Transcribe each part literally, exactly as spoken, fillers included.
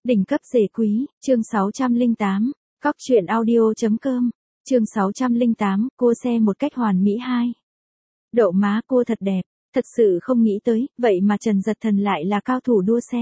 Đỉnh cấp rể quý, chương sáu trăm lẻ tám, cóc truyện audio.com, chương sáu trăm lẻ tám, cua xe một cách hoàn mỹ hai. Đậu má cua thật đẹp, thật sự không nghĩ tới, vậy mà Trần Dật Thần lại là cao thủ đua xe.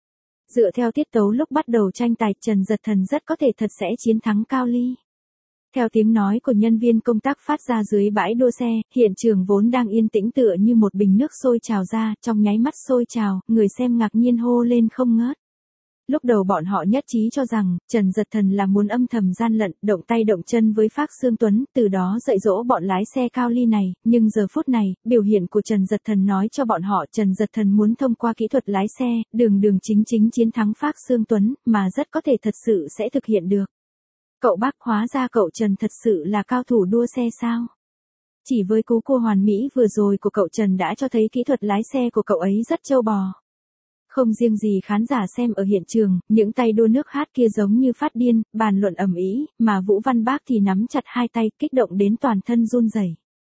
Dựa theo tiết tấu lúc bắt đầu tranh tài, Trần Dật Thần rất có thể thật sẽ chiến thắng Cao Ly. Theo tiếng nói của nhân viên công tác phát ra dưới bãi đua xe, hiện trường vốn đang yên tĩnh tựa như một bình nước sôi trào ra, trong nháy mắt sôi trào, người xem ngạc nhiên hô lên không ngớt. Lúc đầu bọn họ nhất trí cho rằng, Trần Dật Thần là muốn âm thầm gian lận, động tay động chân với Phác Xương Tuấn, từ đó dạy dỗ bọn lái xe Cao Ly này, nhưng giờ phút này, biểu hiện của Trần Dật Thần nói cho bọn họ Trần Dật Thần muốn thông qua kỹ thuật lái xe, đường đường chính chính chiến thắng Phác Xương Tuấn, mà rất có thể thật sự sẽ thực hiện được. Cậu bác, hóa ra cậu Trần thật sự là cao thủ đua xe sao? Chỉ với cú cua hoàn mỹ vừa rồi của cậu Trần đã cho thấy kỹ thuật lái xe của cậu ấy rất trâu bò. Không riêng gì khán giả xem ở hiện trường, những tay đua nước hát kia giống như phát điên, bàn luận ầm ĩ, mà Vũ Văn Bác thì nắm chặt hai tay, kích động đến toàn thân run rẩy.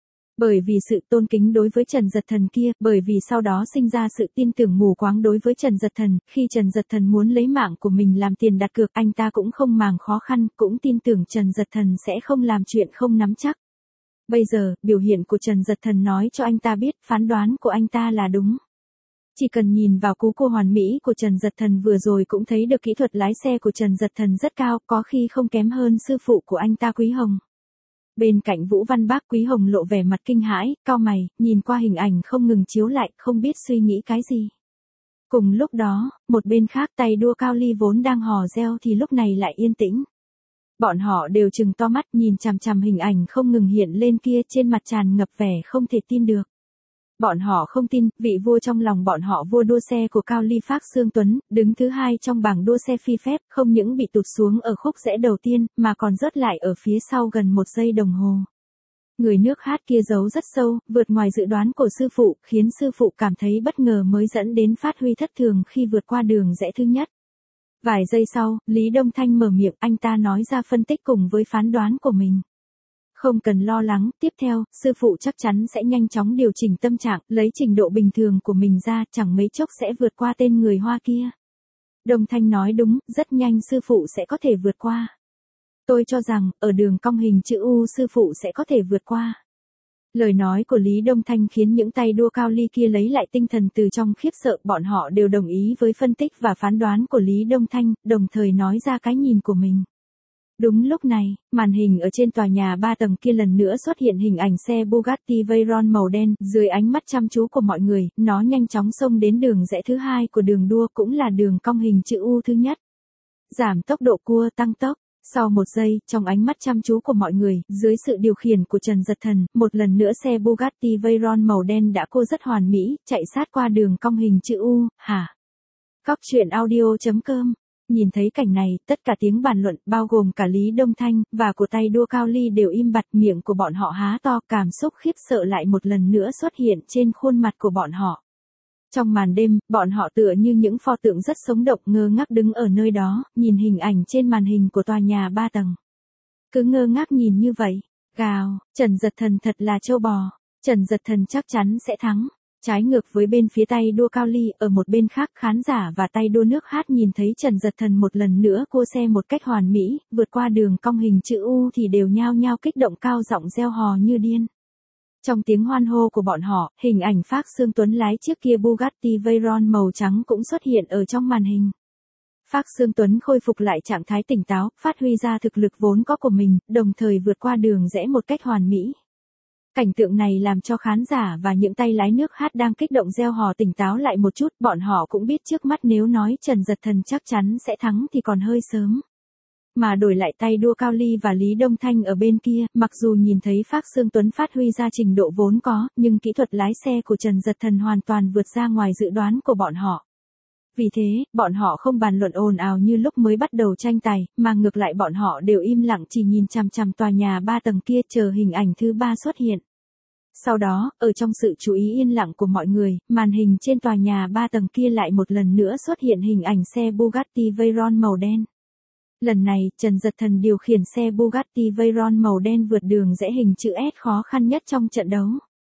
Bởi vì sự tôn kính đối với Trần Dật Thần kia, bởi vì sau đó sinh ra sự tin tưởng mù quáng đối với Trần Dật Thần, khi Trần Dật Thần muốn lấy mạng của mình làm tiền đặt cược, anh ta cũng không màng khó khăn, cũng tin tưởng Trần Dật Thần sẽ không làm chuyện không nắm chắc. Bây giờ, biểu hiện của Trần Dật Thần nói cho anh ta biết, phán đoán của anh ta là đúng. Chỉ cần nhìn vào cú cua hoàn mỹ của Trần Dật Thần vừa rồi cũng thấy được kỹ thuật lái xe của Trần Dật Thần rất cao, có khi không kém hơn sư phụ của anh ta Quý Hồng. Bên cạnh Vũ Văn Bác, Quý Hồng lộ vẻ mặt kinh hãi, cau mày, nhìn qua hình ảnh không ngừng chiếu lại, không biết suy nghĩ cái gì. Cùng lúc đó, một bên khác tay đua Cao Ly vốn đang hò reo thì lúc này lại yên tĩnh. Bọn họ đều trừng to mắt nhìn chằm chằm hình ảnh không ngừng hiện lên kia, trên mặt tràn ngập vẻ không thể tin được. Bọn họ không tin, vị vua trong lòng bọn họ, vua đua xe của Cao Ly Phác Xương Tuấn, đứng thứ hai trong bảng đua xe phi phép, không những bị tụt xuống ở khúc rẽ đầu tiên, mà còn rớt lại ở phía sau gần một giây đồng hồ. Người nước hát kia giấu rất sâu, vượt ngoài dự đoán của sư phụ, khiến sư phụ cảm thấy bất ngờ mới dẫn đến phát huy thất thường khi vượt qua đường rẽ thứ nhất. Vài giây sau, Lý Đông Thanh mở miệng, anh ta nói ra phân tích cùng với phán đoán của mình. Không cần lo lắng, tiếp theo, sư phụ chắc chắn sẽ nhanh chóng điều chỉnh tâm trạng, lấy trình độ bình thường của mình ra, chẳng mấy chốc sẽ vượt qua tên người Hoa kia. Đông Thanh nói đúng, rất nhanh sư phụ sẽ có thể vượt qua. Tôi cho rằng, ở đường cong hình chữ U sư phụ sẽ có thể vượt qua. Lời nói của Lý Đông Thanh khiến những tay đua Cao Ly kia lấy lại tinh thần từ trong khiếp sợ, bọn họ đều đồng ý với phân tích và phán đoán của Lý Đông Thanh, đồng thời nói ra cái nhìn của mình. Đúng lúc này, màn hình ở trên tòa nhà ba tầng kia lần nữa xuất hiện hình ảnh xe Bugatti Veyron màu đen, dưới ánh mắt chăm chú của mọi người, nó nhanh chóng xông đến đường rẽ thứ hai của đường đua, cũng là đường cong hình chữ U thứ nhất. Giảm tốc độ cua, tăng tốc. Sau một giây, trong ánh mắt chăm chú của mọi người, dưới sự điều khiển của Trần Dật Thần, một lần nữa xe Bugatti Veyron màu đen đã cua rất hoàn mỹ, chạy sát qua đường cong hình chữ U, hả? Cóc truyện audio.com. Nhìn thấy cảnh này, tất cả tiếng bàn luận, bao gồm cả Lý Đông Thanh, và của tay đua Cao Ly đều im bặt, miệng của bọn họ há to, cảm xúc khiếp sợ lại một lần nữa xuất hiện trên khuôn mặt của bọn họ. Trong màn đêm, bọn họ tựa như những pho tượng rất sống động, ngơ ngác đứng ở nơi đó, nhìn hình ảnh trên màn hình của tòa nhà ba tầng. Cứ ngơ ngác nhìn như vậy, gào, Trần Dật Thần thật là trâu bò, Trần Dật Thần chắc chắn sẽ thắng. Trái ngược với bên phía tay đua Cao Ly, ở một bên khác khán giả và tay đua nước hát nhìn thấy Trần Dật Thần một lần nữa cua xe một cách hoàn mỹ, vượt qua đường cong hình chữ U thì đều nhao nhao kích động cao giọng reo hò như điên. Trong tiếng hoan hô của bọn họ, hình ảnh Phác Xương Tuấn lái chiếc kia Bugatti Veyron màu trắng cũng xuất hiện ở trong màn hình. Phác Xương Tuấn khôi phục lại trạng thái tỉnh táo, phát huy ra thực lực vốn có của mình, đồng thời vượt qua đường rẽ một cách hoàn mỹ. Cảnh tượng này làm cho khán giả và những tay lái nước hát đang kích động reo hò tỉnh táo lại một chút, bọn họ cũng biết trước mắt nếu nói Trần Dật Thần chắc chắn sẽ thắng thì còn hơi sớm. Mà đổi lại tay đua Cao Ly và Lý Đông Thanh ở bên kia, mặc dù nhìn thấy Phác Xương Tuấn phát huy ra trình độ vốn có, nhưng kỹ thuật lái xe của Trần Dật Thần hoàn toàn vượt ra ngoài dự đoán của bọn họ. Vì thế, bọn họ không bàn luận ồn ào như lúc mới bắt đầu tranh tài, mà ngược lại bọn họ đều im lặng chỉ nhìn chằm chằm tòa nhà ba tầng kia chờ hình ảnh thứ ba xuất hiện. Sau đó, ở trong sự chú ý yên lặng của mọi người, màn hình trên tòa nhà ba tầng kia lại một lần nữa xuất hiện hình ảnh xe Bugatti Veyron màu đen. Lần này, Trần Dật Thần điều khiển xe Bugatti Veyron màu đen vượt đường rẽ hình chữ S khó khăn nhất trong trận đấu.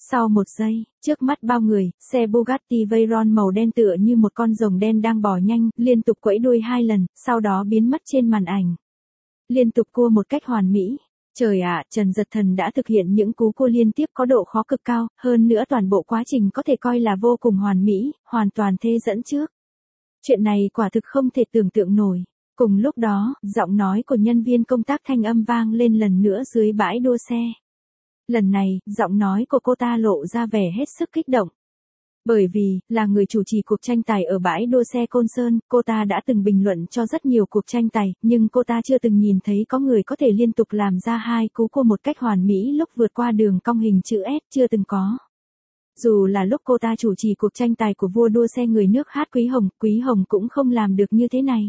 Sau một giây, trước mắt bao người, xe Bugatti Veyron màu đen tựa như một con rồng đen đang bò nhanh, liên tục quẫy đuôi hai lần, sau đó biến mất trên màn ảnh. Liên tục cua một cách hoàn mỹ. Trời ạ, Trần Dật Thần đã thực hiện những cú cua liên tiếp có độ khó cực cao, hơn nữa toàn bộ quá trình có thể coi là vô cùng hoàn mỹ, hoàn toàn thê dẫn trước. Chuyện này quả thực không thể tưởng tượng nổi. Cùng lúc đó, giọng nói của nhân viên công tác thanh âm vang lên lần nữa dưới bãi đua xe. Lần này, giọng nói của cô ta lộ ra vẻ hết sức kích động. Bởi vì, là người chủ trì cuộc tranh tài ở bãi đua xe Côn Sơn, cô ta đã từng bình luận cho rất nhiều cuộc tranh tài, nhưng cô ta chưa từng nhìn thấy có người có thể liên tục làm ra hai cú cua một cách hoàn mỹ lúc vượt qua đường cong hình chữ S, chưa từng có. Dù là lúc cô ta chủ trì cuộc tranh tài của vua đua xe người nước hát Quý Hồng, Quý Hồng cũng không làm được như thế này.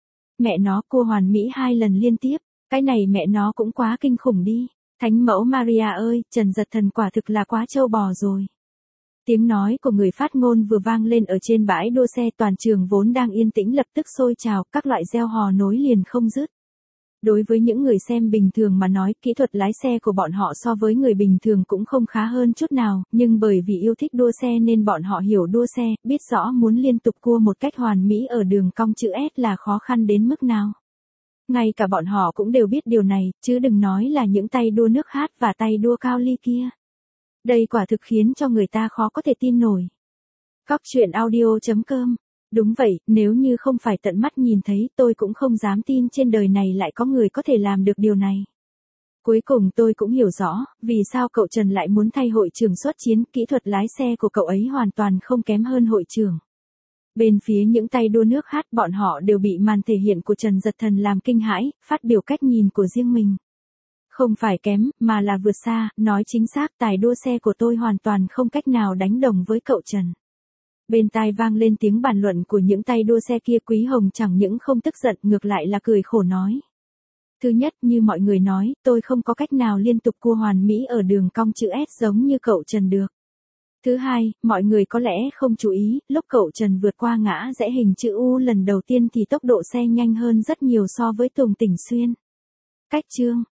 Mẹ nó cua hoàn mỹ hai lần liên tiếp, cái này mẹ nó cũng quá kinh khủng đi. Thánh mẫu Maria ơi, Trần Dật Thần quả thực là quá trâu bò rồi. Tiếng nói của người phát ngôn vừa vang lên ở trên bãi đua xe, toàn trường vốn đang yên tĩnh lập tức sôi trào, các loại reo hò nối liền không dứt. Đối với những người xem bình thường mà nói, kỹ thuật lái xe của bọn họ so với người bình thường cũng không khá hơn chút nào, nhưng bởi vì yêu thích đua xe nên bọn họ hiểu đua xe, biết rõ muốn liên tục cua một cách hoàn mỹ ở đường cong chữ S là khó khăn đến mức nào. Ngay cả bọn họ cũng đều biết điều này, chứ đừng nói là những tay đua nước hát và tay đua cao ly kia. Đây quả thực khiến cho người ta khó có thể tin nổi. Cóc truyện audio chấm com. Đúng vậy, nếu như không phải tận mắt nhìn thấy, tôi cũng không dám tin trên đời này lại có người có thể làm được điều này. Cuối cùng tôi cũng hiểu rõ, vì sao cậu Trần lại muốn thay hội trưởng xuất chiến, kỹ thuật lái xe của cậu ấy hoàn toàn không kém hơn hội trưởng. Bên phía những tay đua nước hát, bọn họ đều bị màn thể hiện của Trần Dật Thần làm kinh hãi, phát biểu cách nhìn của riêng mình. Không phải kém, mà là vượt xa, nói chính xác tài đua xe của tôi hoàn toàn không cách nào đánh đồng với cậu Trần. Bên tai vang lên tiếng bàn luận của những tay đua xe kia, Quý Hồng chẳng những không tức giận, ngược lại là cười khổ nói. Thứ nhất, như mọi người nói, tôi không có cách nào liên tục cua hoàn mỹ ở đường cong chữ S giống như cậu Trần được. Thứ hai, mọi người có lẽ không chú ý, lúc cậu Trần vượt qua ngã rẽ hình chữ U lần đầu tiên thì tốc độ xe nhanh hơn rất nhiều so với Tùng Tỉnh Xuyên. Cách chương